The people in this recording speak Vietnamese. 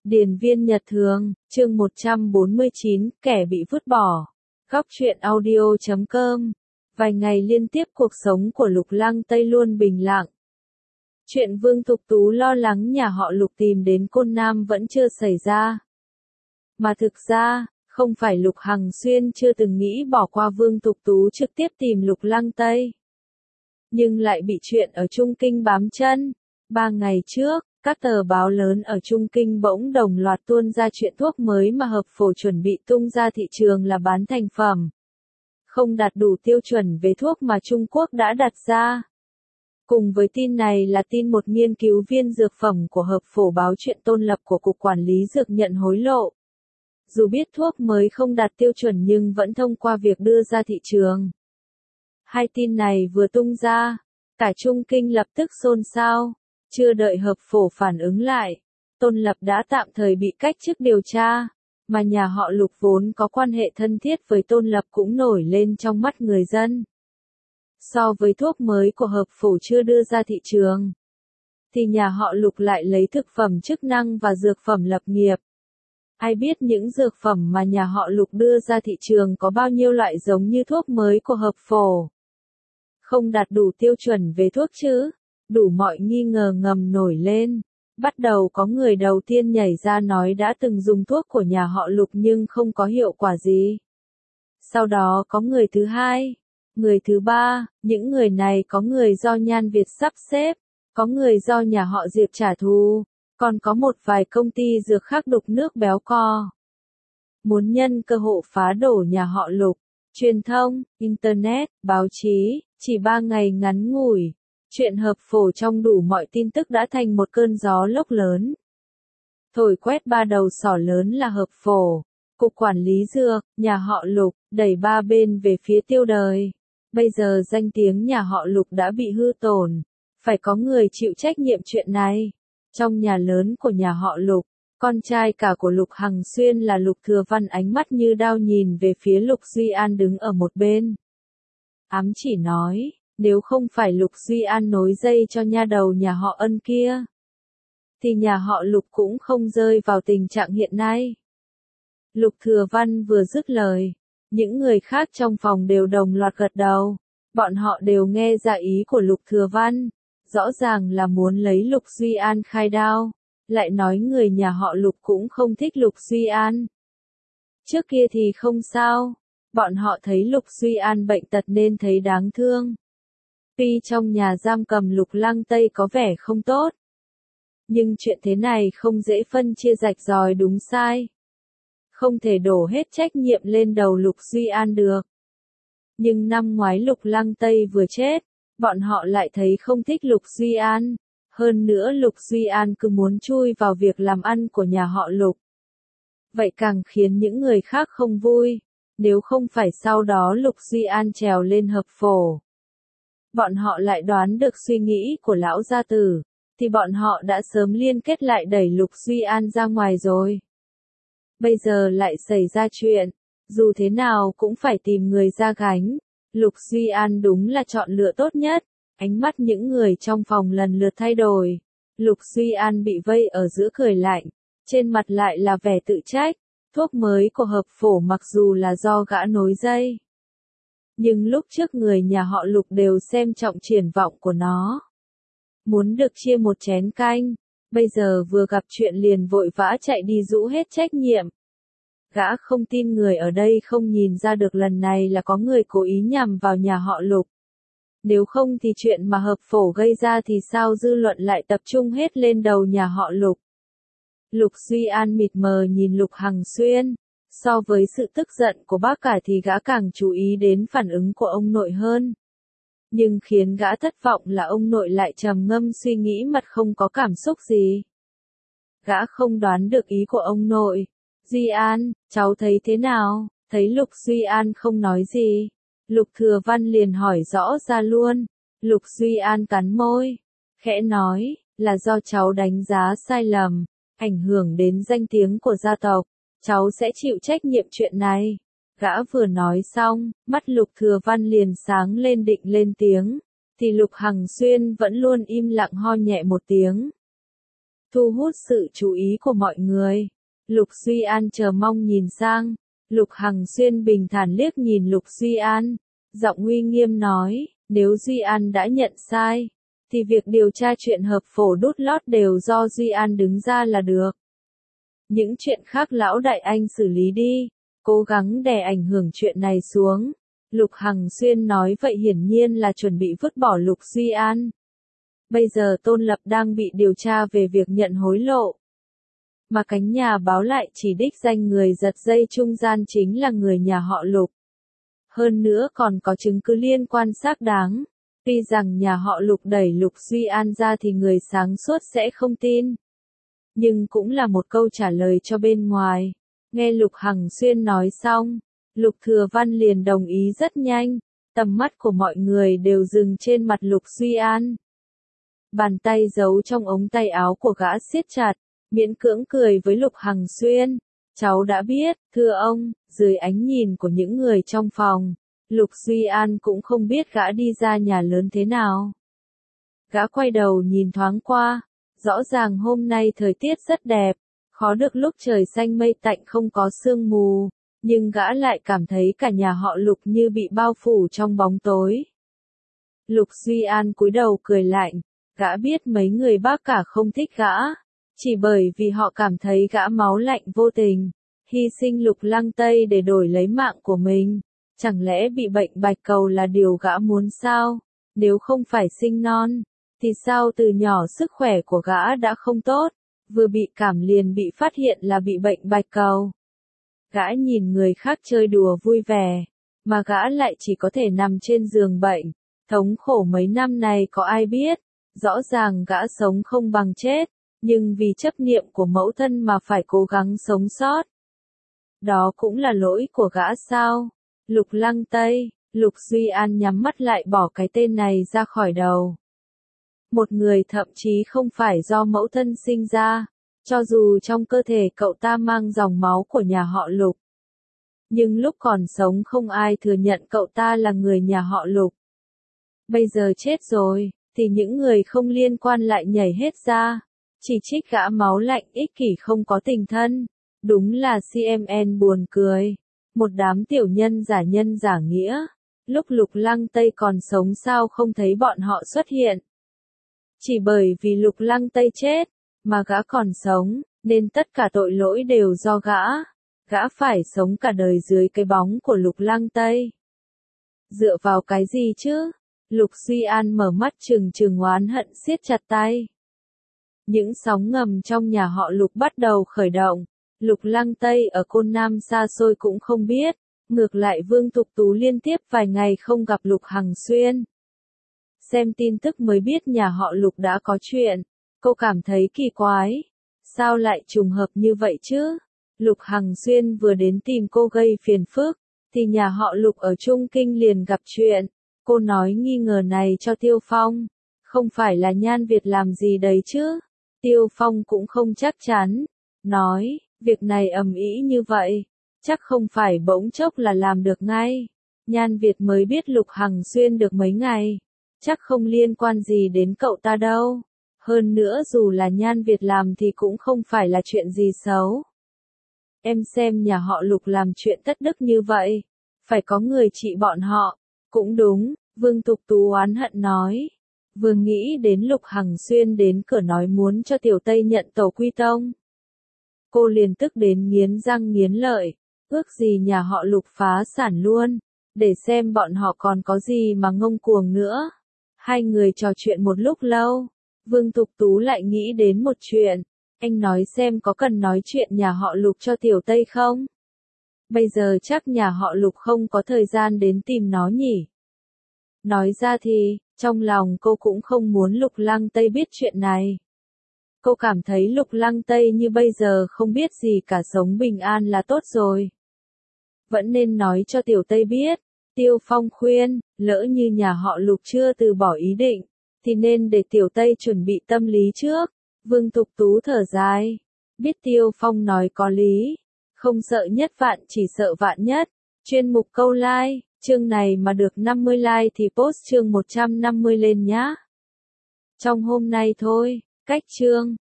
Điền viên Nhật Thường, chương 149, kẻ bị vứt bỏ. Góc truyện audio.com. Vài ngày liên tiếp cuộc sống của Lục Lăng Tây luôn bình lặng. Chuyện Vương Thục Tú lo lắng nhà họ Lục tìm đến Côn Nam vẫn chưa xảy ra. Mà thực ra, không phải Lục Hằng Xuyên chưa từng nghĩ bỏ qua Vương Thục Tú trực tiếp tìm Lục Lăng Tây. Nhưng lại bị chuyện ở Trung Kinh bám chân. 3 ngày trước, các tờ báo lớn ở Trung Kinh bỗng đồng loạt tuôn ra chuyện thuốc mới mà Hợp Phổ chuẩn bị tung ra thị trường là bán thành phẩm. Không đạt đủ tiêu chuẩn về thuốc mà Trung Quốc đã đặt ra. Cùng với tin này là tin một nghiên cứu viên dược phẩm của Hợp Phổ báo chuyện tôn lập của Cục Quản lý Dược nhận hối lộ. Dù biết thuốc mới không đạt tiêu chuẩn nhưng vẫn thông qua việc đưa ra thị trường. Hai tin này vừa tung ra, cả Trung Kinh lập tức xôn xao. Chưa đợi Hợp Phổ phản ứng lại, Tôn Lập đã tạm thời bị cách chức điều tra, mà nhà họ Lục vốn có quan hệ thân thiết với Tôn Lập cũng nổi lên trong mắt người dân. So với thuốc mới của Hợp Phổ chưa đưa ra thị trường, thì nhà họ Lục lại lấy thực phẩm chức năng và dược phẩm lập nghiệp. Ai biết những dược phẩm mà nhà họ Lục đưa ra thị trường có bao nhiêu loại giống như thuốc mới của Hợp Phổ. Không đạt đủ tiêu chuẩn về thuốc chứ? Đủ mọi nghi ngờ ngầm nổi lên. Bắt đầu có người đầu tiên nhảy ra nói đã từng dùng thuốc của nhà họ Lục nhưng không có hiệu quả gì. Sau đó có người thứ hai, người thứ ba, những người này có người do Nhan Việt sắp xếp, có người do nhà họ Diệp trả thù, còn có một vài công ty dược khác đục nước béo co. Muốn nhân cơ hội phá đổ nhà họ Lục, truyền thông, Internet, báo chí, chỉ 3 ngày ngắn ngủi. Chuyện Hợp Phổ trong đủ mọi tin tức đã thành một cơn gió lốc lớn. Thổi quét ba đầu sỏ lớn là Hợp Phổ, Cục Quản lý Dược, nhà họ Lục, đẩy ba bên về phía tiêu đời. Bây giờ danh tiếng nhà họ Lục đã bị hư tổn, phải có người chịu trách nhiệm chuyện này. Trong nhà lớn của nhà họ Lục, con trai cả của Lục Hằng Xuyên là Lục Thừa Văn ánh mắt như đao nhìn về phía Lục Duy An đứng ở một bên. Ám chỉ nói, nếu không phải Lục Duy An nối dây cho nha đầu nhà họ Ân kia, thì nhà họ Lục cũng không rơi vào tình trạng hiện nay. Lục Thừa Văn vừa dứt lời, những người khác trong phòng đều đồng loạt gật đầu. Bọn họ đều nghe ra ý của Lục Thừa Văn, rõ ràng là muốn lấy Lục Duy An khai đao, lại nói người nhà họ Lục cũng không thích Lục Duy An. Trước kia thì không sao, bọn họ thấy Lục Duy An bệnh tật nên thấy đáng thương. Tuy trong nhà giam cầm Lục Lăng Tây có vẻ không tốt, nhưng chuyện thế này không dễ phân chia rạch ròi đúng sai. Không thể đổ hết trách nhiệm lên đầu Lục Duy An được. Nhưng năm ngoái Lục Lăng Tây vừa chết, bọn họ lại thấy không thích Lục Duy An. Hơn nữa Lục Duy An cứ muốn chui vào việc làm ăn của nhà họ Lục. Vậy càng khiến những người khác không vui, nếu không phải sau đó Lục Duy An trèo lên Hợp Phổ. Bọn họ lại đoán được suy nghĩ của lão gia tử, thì bọn họ đã sớm liên kết lại đẩy Lục Duy An ra ngoài rồi. Bây giờ lại xảy ra chuyện, dù thế nào cũng phải tìm người ra gánh. Lục Duy An đúng là chọn lựa tốt nhất. Ánh mắt những người trong phòng lần lượt thay đổi. Lục Duy An bị vây ở giữa cười lạnh, trên mặt lại là vẻ tự trách. Thuốc mới của Hợp Phổ mặc dù là do gã nối dây, nhưng lúc trước người nhà họ Lục đều xem trọng triển vọng của nó. Muốn được chia một chén canh, bây giờ vừa gặp chuyện liền vội vã chạy đi rũ hết trách nhiệm. Gã không tin người ở đây không nhìn ra được lần này là có người cố ý nhằm vào nhà họ Lục. Nếu không thì chuyện mà Hợp Phổ gây ra thì sao dư luận lại tập trung hết lên đầu nhà họ Lục. Lục Duy An mịt mờ nhìn Lục Hằng Xuyên. So với sự tức giận của bác cả thì gã càng chú ý đến phản ứng của ông nội hơn. Nhưng khiến gã thất vọng là ông nội lại trầm ngâm suy nghĩ mặt không có cảm xúc gì. Gã không đoán được ý của ông nội. Duy An, cháu thấy thế nào? Thấy Lục Duy An không nói gì, Lục Thừa Văn liền hỏi rõ ra luôn. Lục Duy An cắn môi, khẽ nói, là do cháu đánh giá sai lầm, ảnh hưởng đến danh tiếng của gia tộc. Cháu sẽ chịu trách nhiệm chuyện này. Gã vừa nói xong, mắt Lục Thừa Văn liền sáng lên định lên tiếng, thì Lục Hằng Xuyên vẫn luôn im lặng ho nhẹ một tiếng. thu hút sự chú ý của mọi người. Lục Duy An chờ mong nhìn sang, Lục Hằng Xuyên bình thản liếc nhìn Lục Duy An, giọng uy nghiêm nói, nếu Duy An đã nhận sai, thì việc điều tra chuyện hợp phổ đút lót đều do Duy An đứng ra là được. Những chuyện khác lão đại anh xử lý đi, cố gắng đè ảnh hưởng chuyện này xuống. Lục Hằng Xuyên nói vậy hiển nhiên là chuẩn bị vứt bỏ Lục Duy An. Bây giờ Tôn Lập đang bị điều tra về việc nhận hối lộ. Mà cánh nhà báo lại chỉ đích danh người giật dây trung gian chính là người nhà họ Lục. Hơn nữa còn có chứng cứ liên quan xác đáng. Tuy rằng nhà họ Lục đẩy Lục Duy An ra thì người sáng suốt sẽ không tin. Nhưng cũng là một câu trả lời cho bên ngoài. Nghe Lục Hằng Xuyên nói xong, Lục Thừa Văn liền đồng ý rất nhanh. Tầm mắt của mọi người đều dừng trên mặt Lục Duy An. Bàn tay giấu trong ống tay áo của gã siết chặt, miễn cưỡng cười với Lục Hằng Xuyên. Cháu đã biết, thưa ông, dưới ánh nhìn của những người trong phòng, Lục Duy An cũng không biết gã đi ra nhà lớn thế nào. Gã quay đầu nhìn thoáng qua, rõ ràng hôm nay thời tiết rất đẹp, khó được lúc trời xanh mây tạnh không có sương mù, nhưng gã lại cảm thấy cả nhà họ Lục như bị bao phủ trong bóng tối. Lục Duy An cúi đầu cười lạnh, gã biết mấy người bác cả không thích gã, chỉ bởi vì họ cảm thấy gã máu lạnh vô tình, hy sinh Lục Lăng Tây để đổi lấy mạng của mình. Chẳng lẽ bị bệnh bạch cầu là điều gã muốn sao? Nếu không phải sinh non, thì sao từ nhỏ sức khỏe của gã đã không tốt, vừa bị cảm liền bị phát hiện là bị bệnh bạch cầu. Gã nhìn người khác chơi đùa vui vẻ, mà gã lại chỉ có thể nằm trên giường bệnh, thống khổ mấy năm này có ai biết, rõ ràng gã sống không bằng chết, nhưng vì chấp niệm của mẫu thân mà phải cố gắng sống sót. Đó cũng là lỗi của gã sao? Lục Lăng Tây, Lục Duy An nhắm mắt lại bỏ cái tên này ra khỏi đầu. Một người thậm chí không phải do mẫu thân sinh ra, cho dù trong cơ thể cậu ta mang dòng máu của nhà họ Lục. Nhưng lúc còn sống không ai thừa nhận cậu ta là người nhà họ Lục. Bây giờ chết rồi, thì những người không liên quan lại nhảy hết ra, chỉ trích gã máu lạnh ích kỷ không có tình thân. Đúng là CMN buồn cười. Một đám tiểu nhân giả nghĩa. Lúc Lục Lăng Tây còn sống sao không thấy bọn họ xuất hiện. Chỉ bởi vì Lục Lăng Tây chết, mà gã còn sống, nên tất cả tội lỗi đều do gã. Gã phải sống cả đời dưới cái bóng của Lục Lăng Tây. Dựa vào cái gì chứ? Lục Duy An mở mắt trừng oán hận siết chặt tay. Những sóng ngầm trong nhà họ Lục bắt đầu khởi động. Lục Lăng Tây ở Côn Nam xa xôi cũng không biết, ngược lại Vương Tục Tú liên tiếp vài ngày không gặp Lục Hằng Xuyên. Xem tin tức mới biết nhà họ Lục đã có chuyện, cô cảm thấy kỳ quái. Sao lại trùng hợp như vậy chứ? Lục Hằng Xuyên vừa đến tìm cô gây phiền phức, thì nhà họ Lục ở Trung Kinh liền gặp chuyện. Cô nói nghi ngờ này cho Tiêu Phong, không phải là Nhan Việt làm gì đấy chứ? Tiêu Phong cũng không chắc chắn, nói, việc này ầm ĩ như vậy, chắc không phải bỗng chốc là làm được ngay. Nhan Việt mới biết Lục Hằng Xuyên được mấy ngày, chắc không liên quan gì đến cậu ta đâu. Hơn nữa dù là Nhan Việt làm thì cũng không phải là chuyện gì xấu. Em xem nhà họ Lục làm chuyện tất đức như vậy, phải có người trị bọn họ. Cũng đúng, Vương Tục Tú oán hận nói. Vừa nghĩ đến Lục Hằng Xuyên đến cửa nói muốn cho Tiểu Tây nhận tổ quy tông. Cô liền tức đến nghiến răng nghiến lợi, ước gì nhà họ Lục phá sản luôn, để xem bọn họ còn có gì mà ngông cuồng nữa. Hai người trò chuyện một lúc lâu, Vương Tục Tú lại nghĩ đến một chuyện, anh nói xem có cần nói chuyện nhà họ Lục cho Tiểu Tây không? Bây giờ chắc nhà họ Lục không có thời gian đến tìm nó nhỉ? Nói ra thì, trong lòng cô cũng không muốn Lục Lăng Tây biết chuyện này. Cô cảm thấy Lục Lăng Tây như bây giờ không biết gì cả, sống bình an là tốt rồi. Vẫn nên nói cho Tiểu Tây biết. Tiêu Phong khuyên, lỡ như nhà họ Lục chưa từ bỏ ý định, thì nên để Tiểu Tây chuẩn bị tâm lý trước. Vương Tục Tú thở dài, biết Tiêu Phong nói có lý, không sợ nhất vạn chỉ sợ vạn nhất. Chuyên mục câu like, chương này mà được 50 like thì post chương 150 lên nhá. Trong hôm nay thôi, cách chương